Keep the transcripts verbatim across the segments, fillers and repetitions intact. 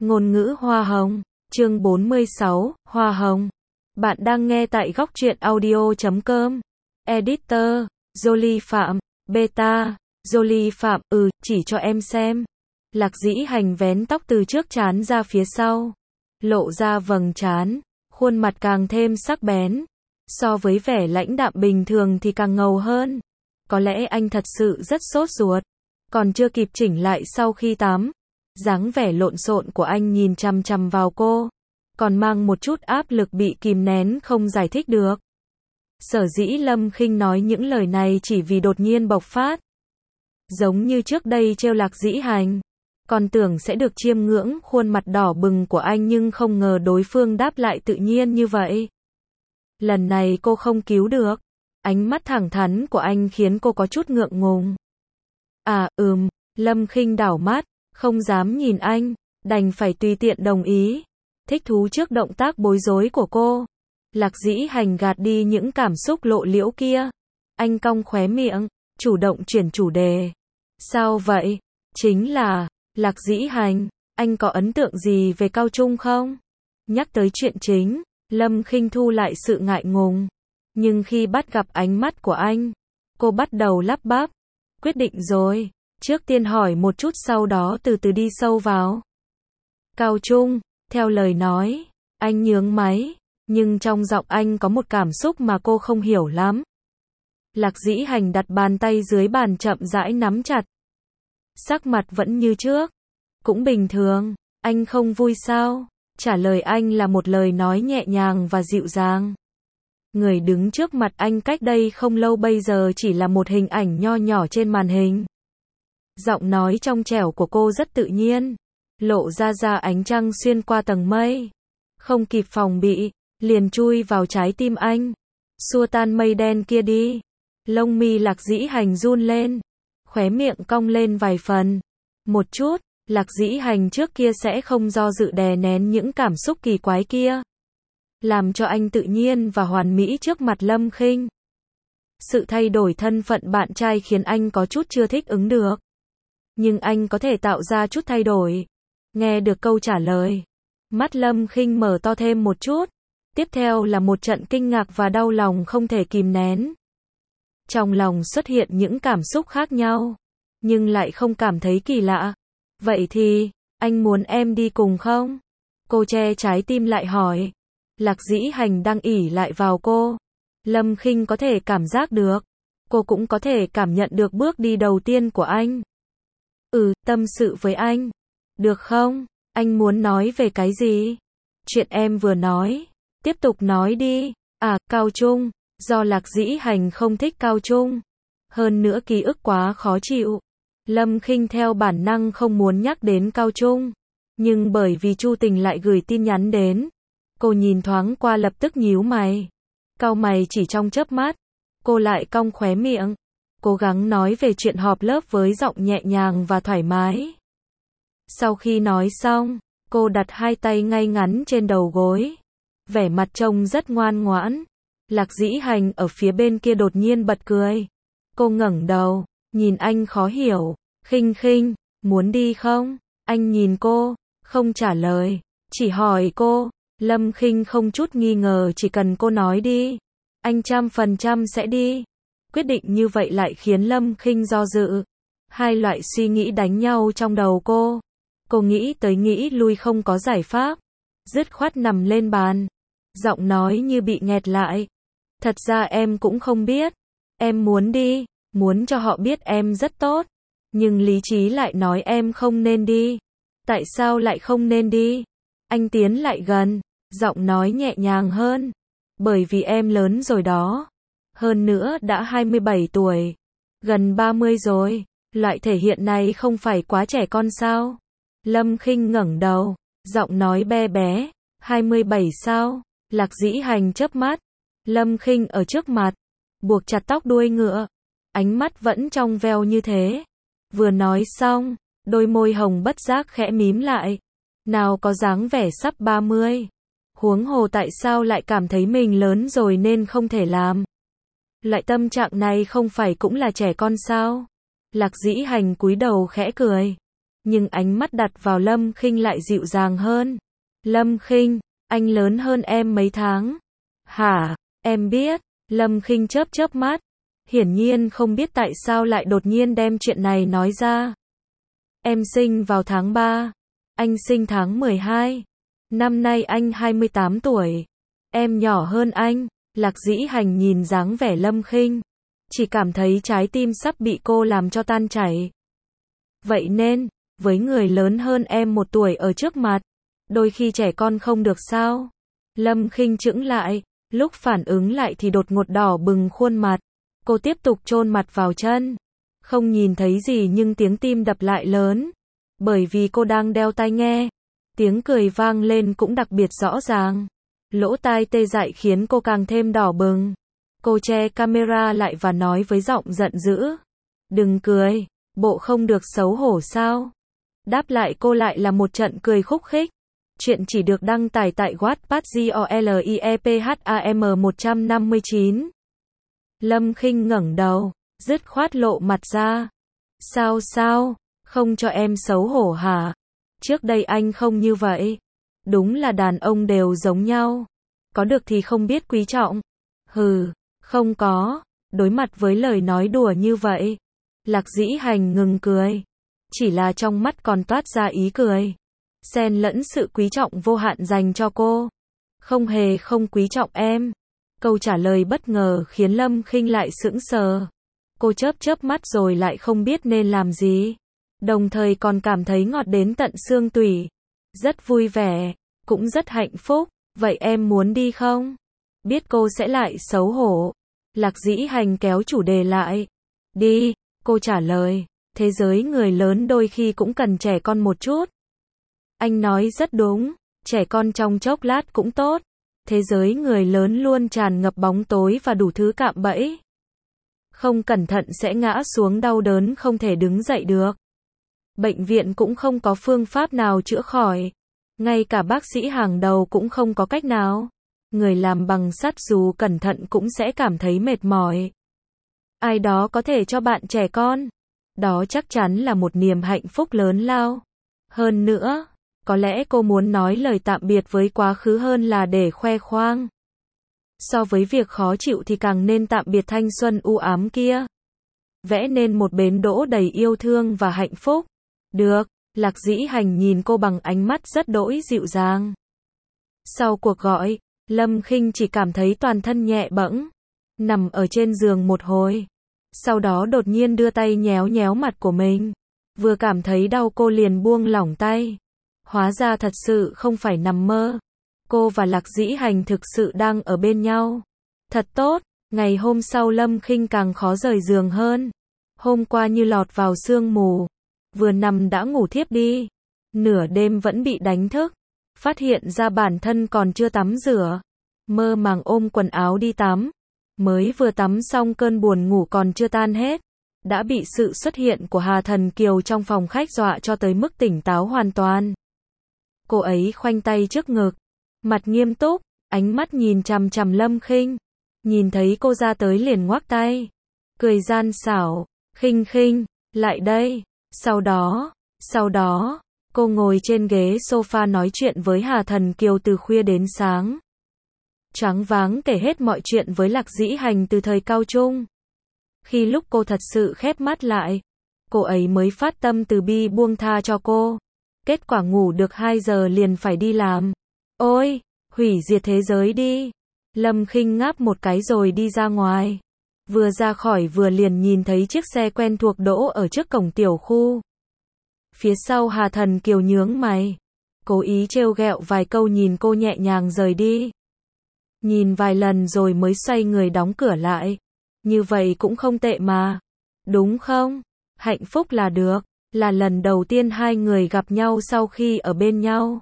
Ngôn ngữ hoa hồng, chương bốn mươi sáu, hoa hồng. Bạn đang nghe tại góc truyện audio chấm com. Editor, Jolie Phạm, Beta, Jolie Phạm, ừ, chỉ cho em xem. Lạc Dĩ Hành vén tóc từ trước trán ra phía sau, lộ ra vầng trán, khuôn mặt càng thêm sắc bén. So với vẻ lãnh đạm bình thường thì càng ngầu hơn. Có lẽ anh thật sự rất sốt ruột, còn chưa kịp chỉnh lại sau khi tắm. Dáng vẻ lộn xộn của anh nhìn chằm chằm vào cô, còn mang một chút áp lực bị kìm nén không giải thích được. Sở dĩ Lâm Khinh nói những lời này chỉ vì đột nhiên bộc phát. Giống như trước đây trêu Lạc Dĩ Hành, còn tưởng sẽ được chiêm ngưỡng khuôn mặt đỏ bừng của anh, nhưng không ngờ đối phương đáp lại tự nhiên như vậy. Lần này cô không cứu được. Ánh mắt thẳng thắn của anh khiến cô có chút ngượng ngùng. À, ừm, Lâm Khinh đảo mắt, không dám nhìn anh, đành phải tùy tiện đồng ý. Thích thú trước động tác bối rối của cô. Lạc Dĩ Hành gạt đi những cảm xúc lộ liễu kia. Anh cong khóe miệng, chủ động chuyển chủ đề. Sao vậy? Chính là, Lạc Dĩ Hành, anh có ấn tượng gì về cao trung không? Nhắc tới chuyện chính, Lâm Khinh thu lại sự ngại ngùng. Nhưng khi bắt gặp ánh mắt của anh, cô bắt đầu lắp bắp. Quyết định rồi, trước tiên hỏi một chút sau đó từ từ đi sâu vào. Cao trung, theo lời nói, anh nhướng máy, nhưng trong giọng anh có một cảm xúc mà cô không hiểu lắm. Lạc Dĩ Hành đặt bàn tay dưới bàn chậm rãi nắm chặt. Sắc mặt vẫn như trước, cũng bình thường. Anh không vui sao? Trả lời anh là một lời nói nhẹ nhàng và dịu dàng. Người đứng trước mặt anh cách đây không lâu bây giờ chỉ là một hình ảnh nho nhỏ trên màn hình. Giọng nói trong trẻo của cô rất tự nhiên, lộ ra ra ánh trăng xuyên qua tầng mây. Không kịp phòng bị, liền chui vào trái tim anh. Xua tan mây đen kia đi. Lông mi Lạc Dĩ Hành run lên, khóe miệng cong lên vài phần. Một chút, Lạc Dĩ Hành trước kia sẽ không do dự đè nén những cảm xúc kỳ quái kia, làm cho anh tự nhiên và hoàn mỹ trước mặt Lâm Khinh. Sự thay đổi thân phận bạn trai khiến anh có chút chưa thích ứng được. Nhưng anh có thể tạo ra chút thay đổi. Nghe được câu trả lời, mắt Lâm Khinh mở to thêm một chút. Tiếp theo là một trận kinh ngạc và đau lòng không thể kìm nén. Trong lòng xuất hiện những cảm xúc khác nhau, nhưng lại không cảm thấy kỳ lạ. Vậy thì, anh muốn em đi cùng không? Cô che trái tim lại hỏi. Lạc Dĩ Hành đang ỷ lại vào cô. Lâm Khinh có thể cảm giác được. Cô cũng có thể cảm nhận được bước đi đầu tiên của anh. Ừ, tâm sự với anh. Được không? Anh muốn nói về cái gì? Chuyện em vừa nói. Tiếp tục nói đi. À, cao trung. Do Lạc Dĩ Hành không thích cao trung. Hơn nữa ký ức quá khó chịu. Lâm Khinh theo bản năng không muốn nhắc đến cao trung. Nhưng bởi vì Chu Tình lại gửi tin nhắn đến. Cô nhìn thoáng qua lập tức nhíu mày. Cau mày chỉ trong chớp mắt. Cô lại cong khóe miệng. Cố gắng nói về chuyện họp lớp với giọng nhẹ nhàng và thoải mái. Sau khi nói xong, cô đặt hai tay ngay ngắn trên đầu gối. Vẻ mặt trông rất ngoan ngoãn. Lạc Dĩ Hành ở phía bên kia đột nhiên bật cười. Cô ngẩng đầu, nhìn anh khó hiểu. Khinh Khinh, muốn đi không? Anh nhìn cô, không trả lời, chỉ hỏi cô. Lâm Khinh không chút nghi ngờ, chỉ cần cô nói đi, anh trăm phần trăm sẽ đi. Quyết định như vậy lại khiến Lâm Khinh do dự. Hai loại suy nghĩ đánh nhau trong đầu cô. Cô nghĩ tới nghĩ lui không có giải pháp. Dứt khoát nằm lên bàn. Giọng nói như bị nghẹt lại. Thật ra em cũng không biết. Em muốn đi, muốn cho họ biết em rất tốt. Nhưng lý trí lại nói em không nên đi. Tại sao lại không nên đi? Anh tiến lại gần, giọng nói nhẹ nhàng hơn. Bởi vì em lớn rồi đó. Hơn nữa đã hai mươi bảy tuổi. Gần ba mươi rồi. Loại thể hiện này không phải quá trẻ con sao? Lâm Khinh ngẩng đầu, giọng nói be bé. hai mươi bảy sao? Lạc Dĩ Hành chớp mắt. Lâm Khinh ở trước mặt, buộc chặt tóc đuôi ngựa. Ánh mắt vẫn trong veo như thế. Vừa nói xong, đôi môi hồng bất giác khẽ mím lại. Nào có dáng vẻ sắp ba mươi. Huống hồ tại sao lại cảm thấy mình lớn rồi nên không thể làm. Loại tâm trạng này không phải cũng là trẻ con sao? Lạc Dĩ Hành cúi đầu khẽ cười. nhưng ánh mắt đặt vào Lâm Khinh lại dịu dàng hơn. Lâm Khinh, anh lớn hơn em mấy tháng? Hả, em biết. Lâm Khinh chớp chớp mắt, hiển nhiên không biết tại sao lại đột nhiên đem chuyện này nói ra. Em sinh vào tháng ba, anh sinh tháng mười hai. Năm nay anh hai mươi tám tuổi. Em nhỏ hơn anh. Lạc Dĩ Hành nhìn dáng vẻ Lâm Khinh, chỉ cảm thấy trái tim sắp bị cô làm cho tan chảy. Vậy nên, với người lớn hơn em một tuổi ở trước mặt, đôi khi trẻ con không được sao? Lâm Khinh chững lại, lúc phản ứng lại thì đột ngột đỏ bừng khuôn mặt. Cô tiếp tục chôn mặt vào chân. Không nhìn thấy gì nhưng tiếng tim đập lại lớn. Bởi vì cô đang đeo tai nghe. Tiếng cười vang lên cũng đặc biệt rõ ràng. Lỗ tai tê dại khiến cô càng thêm đỏ bừng. Cô che camera lại và nói với giọng giận dữ. Đừng cười, bộ không được xấu hổ sao? Đáp lại cô lại là một trận cười khúc khích. Chuyện chỉ được đăng tải tại Wattpad Joliepharm một trăm năm mươi chín. Lâm Khinh ngẩng đầu, dứt khoát lộ mặt ra. Sao sao, không cho em xấu hổ hả? Trước đây anh không như vậy. Đúng là đàn ông đều giống nhau. Có được thì không biết quý trọng. Hừ, không có. Đối mặt với lời nói đùa như vậy, Lạc Dĩ Hành ngừng cười. Chỉ là trong mắt còn toát ra ý cười, xen lẫn sự quý trọng vô hạn dành cho cô. Không hề không quý trọng em. Câu trả lời bất ngờ khiến Lâm Khinh lại sững sờ. Cô chớp chớp mắt rồi lại không biết nên làm gì. Đồng thời còn cảm thấy ngọt đến tận xương tủy. Rất vui vẻ, cũng rất hạnh phúc. Vậy em muốn đi không? Biết cô sẽ lại xấu hổ, Lạc Dĩ Hành kéo chủ đề lại. Đi, cô trả lời. Thế giới người lớn đôi khi cũng cần trẻ con một chút. Anh nói rất đúng, trẻ con trong chốc lát cũng tốt. Thế giới người lớn luôn tràn ngập bóng tối và đủ thứ cạm bẫy. Không cẩn thận sẽ ngã xuống đau đớn không thể đứng dậy được. Bệnh viện cũng không có phương pháp nào chữa khỏi. Ngay cả bác sĩ hàng đầu cũng không có cách nào. Người làm bằng sắt dù cẩn thận cũng sẽ cảm thấy mệt mỏi. Ai đó có thể cho bạn trẻ con. Đó chắc chắn là một niềm hạnh phúc lớn lao. Hơn nữa, có lẽ cô muốn nói lời tạm biệt với quá khứ hơn là để khoe khoang. So với việc khó chịu thì càng nên tạm biệt thanh xuân u ám kia. Vẽ nên một bến đỗ đầy yêu thương và hạnh phúc. Được, Lạc Dĩ Hành nhìn cô bằng ánh mắt rất đỗi dịu dàng. Sau cuộc gọi, Lâm Khinh chỉ cảm thấy toàn thân nhẹ bẫng. Nằm ở trên giường một hồi. Sau đó đột nhiên đưa tay nhéo nhéo mặt của mình. Vừa cảm thấy đau cô liền buông lỏng tay. Hóa ra thật sự không phải nằm mơ. Cô và Lạc Dĩ Hành thực sự đang ở bên nhau. Thật tốt, ngày hôm sau Lâm Khinh càng khó rời giường hơn. Hôm qua như lọt vào sương mù. Vừa nằm đã ngủ thiếp đi. Nửa đêm vẫn bị đánh thức. Phát hiện ra bản thân còn chưa tắm rửa. Mơ màng ôm quần áo đi tắm. Mới vừa tắm xong cơn buồn ngủ còn chưa tan hết. Đã bị sự xuất hiện của Hà Thần Kiều trong phòng khách dọa cho tới mức tỉnh táo hoàn toàn. Cô ấy khoanh tay trước ngực. Mặt nghiêm túc, ánh mắt nhìn chằm chằm Lâm Khinh. Nhìn thấy cô ra tới liền ngoắc tay. Cười gian xảo, Khinh Khinh, lại đây. Sau đó, sau đó, cô ngồi trên ghế sofa nói chuyện với Hà Thần Kiều từ khuya đến sáng. Choáng váng kể hết mọi chuyện với Lạc Dĩ Hành từ thời cao trung. Khi lúc cô thật sự khép mắt lại, cô ấy mới phát tâm từ bi buông tha cho cô. Kết quả ngủ được hai giờ liền phải đi làm. Ôi, hủy diệt thế giới đi. Lâm Khinh ngáp một cái rồi đi ra ngoài. Vừa ra khỏi vừa liền nhìn thấy chiếc xe quen thuộc đỗ ở trước cổng tiểu khu. Phía sau Hà Thần Kiều nhướng mày. Cố ý trêu ghẹo vài câu nhìn cô nhẹ nhàng rời đi. Nhìn vài lần rồi mới xoay người đóng cửa lại. Như vậy cũng không tệ mà. Đúng không? Hạnh phúc là được. Là lần đầu tiên hai người gặp nhau sau khi ở bên nhau.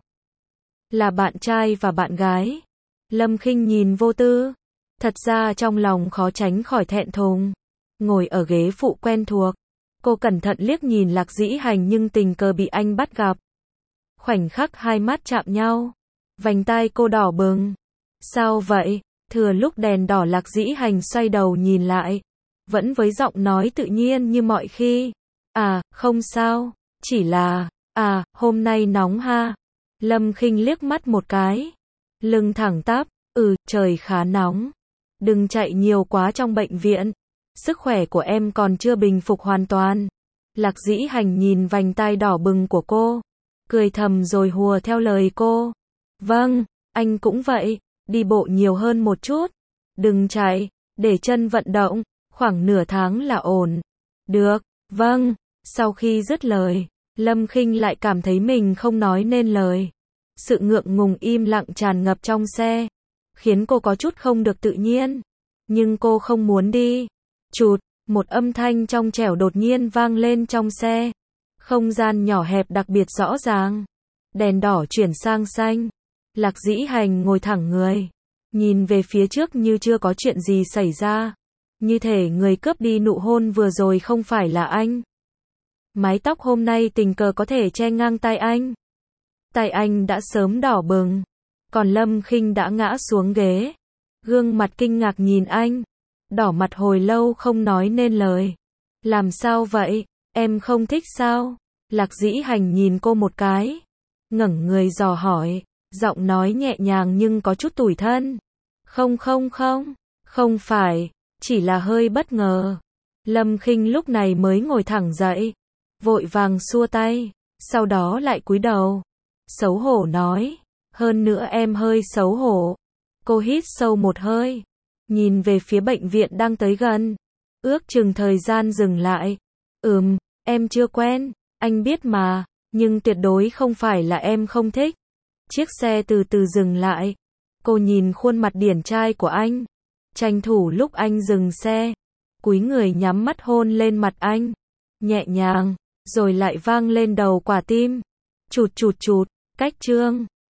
Là bạn trai và bạn gái. Lâm Khinh nhìn vô tư. Thật ra trong lòng khó tránh khỏi thẹn thùng. Ngồi ở ghế phụ quen thuộc. Cô cẩn thận liếc nhìn Lạc Dĩ Hành nhưng tình cờ bị anh bắt gặp. Khoảnh khắc hai mắt chạm nhau. Vành tai cô đỏ bừng. Sao vậy? Thừa lúc đèn đỏ Lạc Dĩ Hành xoay đầu nhìn lại. Vẫn với giọng nói tự nhiên như mọi khi. À, không sao. Chỉ là, À, hôm nay nóng ha. Lâm Khinh liếc mắt một cái. Lưng thẳng tắp, ừ, trời khá nóng. Đừng chạy nhiều quá trong bệnh viện. Sức khỏe của em còn chưa bình phục hoàn toàn. Lạc Dĩ Hành nhìn vành tai đỏ bừng của cô. Cười thầm rồi hùa theo lời cô. Vâng, anh cũng vậy. Đi bộ nhiều hơn một chút. Đừng chạy, để chân vận động. Khoảng nửa tháng là ổn. Được, vâng. Sau khi dứt lời, Lâm Khinh lại cảm thấy mình không nói nên lời. Sự ngượng ngùng im lặng tràn ngập trong xe, khiến cô có chút không được tự nhiên. Nhưng cô không muốn đi. Chụt, một âm thanh trong trẻo đột nhiên vang lên trong xe. Không gian nhỏ hẹp đặc biệt rõ ràng. Đèn đỏ chuyển sang xanh. Lạc Dĩ Hành ngồi thẳng người, nhìn về phía trước như chưa có chuyện gì xảy ra. Như thể người cướp đi nụ hôn vừa rồi không phải là anh. Mái tóc hôm nay tình cờ có thể che ngang tai anh. Tai anh đã sớm đỏ bừng. Còn Lâm Khinh đã ngã xuống ghế. Gương mặt kinh ngạc nhìn anh. Đỏ mặt hồi lâu không nói nên lời. Làm sao vậy? Em không thích sao? Lạc Dĩ Hành nhìn cô một cái. Ngẩng người dò hỏi. Giọng nói nhẹ nhàng nhưng có chút tủi thân. Không không không. Không phải. Chỉ là hơi bất ngờ. Lâm Khinh lúc này mới ngồi thẳng dậy. Vội vàng xua tay. Sau đó lại cúi đầu. Xấu hổ nói. Hơn nữa em hơi xấu hổ. Cô hít sâu một hơi. Nhìn về phía bệnh viện đang tới gần. Ước chừng thời gian dừng lại. Ừm, em chưa quen. Anh biết mà. Nhưng tuyệt đối không phải là em không thích. Chiếc xe từ từ dừng lại. Cô nhìn khuôn mặt điển trai của anh. Tranh thủ lúc anh dừng xe. Cúi người nhắm mắt hôn lên mặt anh. Nhẹ nhàng. Rồi lại vang lên đầu quả tim. Chụt chụt chụt. Cách chương